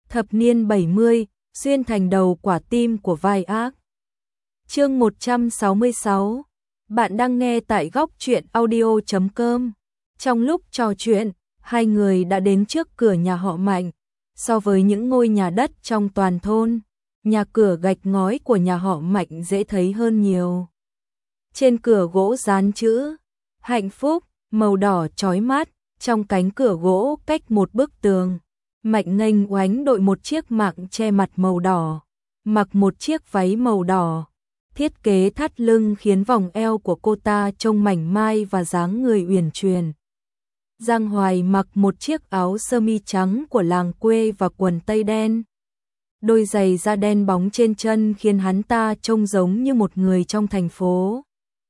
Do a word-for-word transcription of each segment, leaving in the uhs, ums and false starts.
Thập niên bảy mươi, xuyên thành đầu quả tim của vai ác. Chương một trăm sáu mươi sáu. Bạn đang nghe tại góc truyện audio chấm com. Trong lúc trò chuyện, hai người đã đến trước cửa nhà họ Mạnh. So với những ngôi nhà đất trong toàn thôn, nhà cửa gạch ngói của nhà họ Mạnh dễ thấy hơn nhiều. Trên cửa gỗ dán chữ hạnh phúc, màu đỏ chói mắt, trong cánh cửa gỗ cách một bức tường. Mạnh nghênh oánh đội một chiếc mạng che mặt màu đỏ, mặc một chiếc váy màu đỏ. Thiết kế thắt lưng khiến vòng eo của cô ta trông mảnh mai và dáng người uyển chuyển. Giang Hoài mặc một chiếc áo sơ mi trắng của làng quê và quần tây đen. Đôi giày da đen bóng trên chân khiến hắn ta trông giống như một người trong thành phố.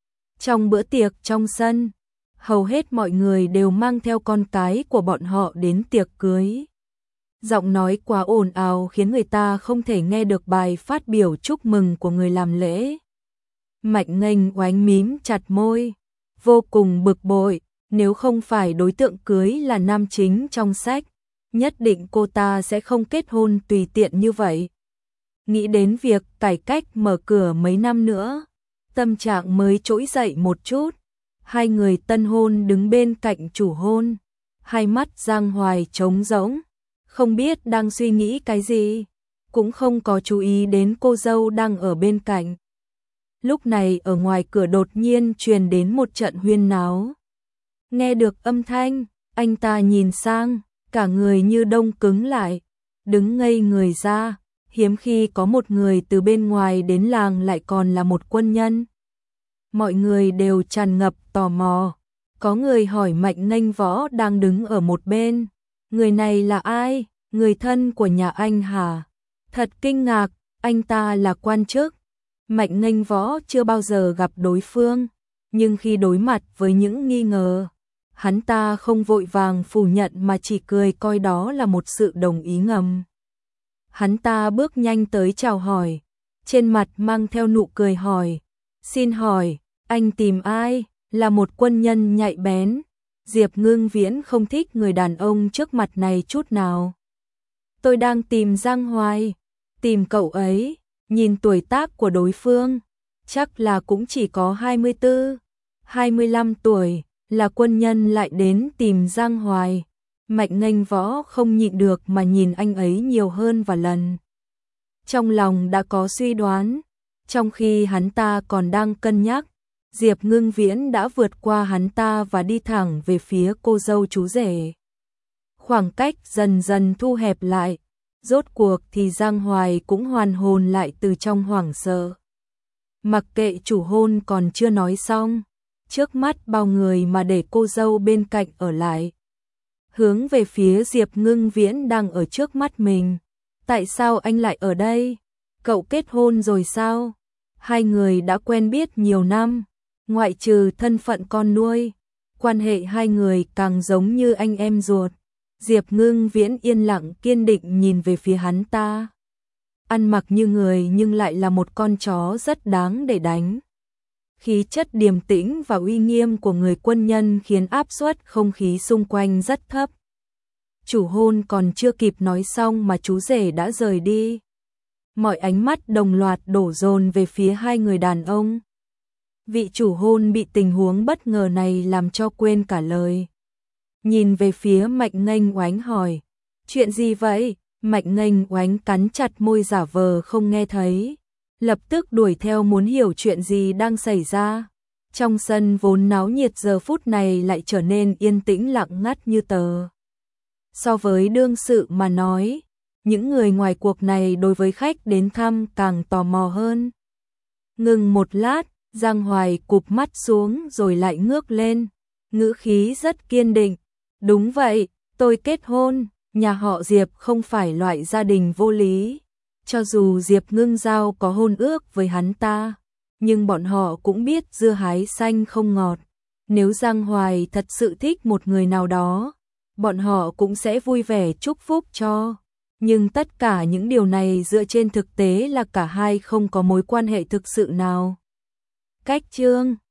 Trong bữa tiệc trong sân, hầu hết mọi người đều mang theo con cái của bọn họ đến tiệc cưới. Giọng nói quá ồn ào khiến người ta không thể nghe được bài phát biểu chúc mừng của người làm lễ. Mạnh nghênh oánh mím chặt môi, vô cùng bực bội, nếu không phải đối tượng cưới là nam chính trong sách, nhất định cô ta sẽ không kết hôn tùy tiện như vậy. Nghĩ đến việc cải cách mở cửa mấy năm nữa, tâm trạng mới trỗi dậy một chút. Hai người tân hôn đứng bên cạnh chủ hôn, hai mắt Giang Hoài trống rỗng, không biết đang suy nghĩ cái gì, cũng không có chú ý đến cô dâu đang ở bên cạnh. Lúc này ở ngoài cửa đột nhiên truyền đến một trận huyên náo. Nghe được âm thanh, anh ta nhìn sang, cả người như đông cứng lại, đứng ngây người ra, hiếm khi có một người từ bên ngoài đến làng lại còn là một quân nhân. Mọi người đều tràn ngập tò mò, có người hỏi Mạnh nghênh võ đang đứng ở một bên. Người này là ai? Người thân của nhà anh hả? Thật kinh ngạc, anh ta là quan chức. Mạnh nghênh võ chưa bao giờ gặp đối phương, nhưng khi đối mặt với những nghi ngờ, hắn ta không vội vàng phủ nhận mà chỉ cười coi đó là một sự đồng ý ngầm. Hắn ta bước nhanh tới chào hỏi, trên mặt mang theo nụ cười hỏi, xin hỏi, anh tìm ai? Là một quân nhân nhạy bén. Diệp Ngưng Viễn không thích người đàn ông trước mặt này chút nào. Tôi đang tìm Giang Hoài. Tìm cậu ấy. Nhìn tuổi tác của đối phương, chắc là cũng chỉ có hai mươi tư, hai mươi lăm tuổi, là quân nhân lại đến tìm Giang Hoài. Mạnh nghênh võ không nhịn được mà nhìn anh ấy nhiều hơn vài lần. Trong lòng đã có suy đoán, trong khi hắn ta còn đang cân nhắc, Diệp Ngưng Viễn đã vượt qua hắn ta và đi thẳng về phía cô dâu chú rể. Khoảng cách dần dần thu hẹp lại, rốt cuộc thì Giang Hoài cũng hoàn hồn lại từ trong hoảng sợ. Mặc kệ chủ hôn còn chưa nói xong, trước mắt bao người mà để cô dâu bên cạnh ở lại. Hướng về phía Diệp Ngưng Viễn đang ở trước mắt mình. Tại sao anh lại ở đây? Cậu kết hôn rồi sao? Hai người đã quen biết nhiều năm. Ngoại trừ thân phận con nuôi, quan hệ hai người càng giống như anh em ruột. Diệp Ngưng Viễn yên lặng kiên định nhìn về phía hắn ta. Ăn mặc như người nhưng lại là một con chó rất đáng để đánh. Khí chất điềm tĩnh và uy nghiêm của người quân nhân khiến áp suất không khí xung quanh rất thấp. Chủ hôn còn chưa kịp nói xong mà chú rể đã rời đi. Mọi ánh mắt đồng loạt đổ dồn về phía hai người đàn ông. Vị chủ hôn bị tình huống bất ngờ này làm cho quên cả lời. Nhìn về phía Mạnh nghênh oánh hỏi, chuyện gì vậy? Mạnh nghênh oánh cắn chặt môi giả vờ không nghe thấy, lập tức đuổi theo muốn hiểu chuyện gì đang xảy ra. Trong sân vốn náo nhiệt giờ phút này lại trở nên yên tĩnh lặng ngắt như tờ. So với đương sự mà nói, những người ngoài cuộc này đối với khách đến thăm càng tò mò hơn. Ngừng một lát, Giang Hoài cụp mắt xuống rồi lại ngước lên, ngữ khí rất kiên định. Đúng vậy, tôi kết hôn, nhà họ Diệp không phải loại gia đình vô lý. Cho dù Diệp Ngưng Giao có hôn ước với hắn ta, nhưng bọn họ cũng biết dưa hái xanh không ngọt. Nếu Giang Hoài thật sự thích một người nào đó, bọn họ cũng sẽ vui vẻ chúc phúc cho. Nhưng tất cả những điều này dựa trên thực tế là cả hai không có mối quan hệ thực sự nào. Cách chương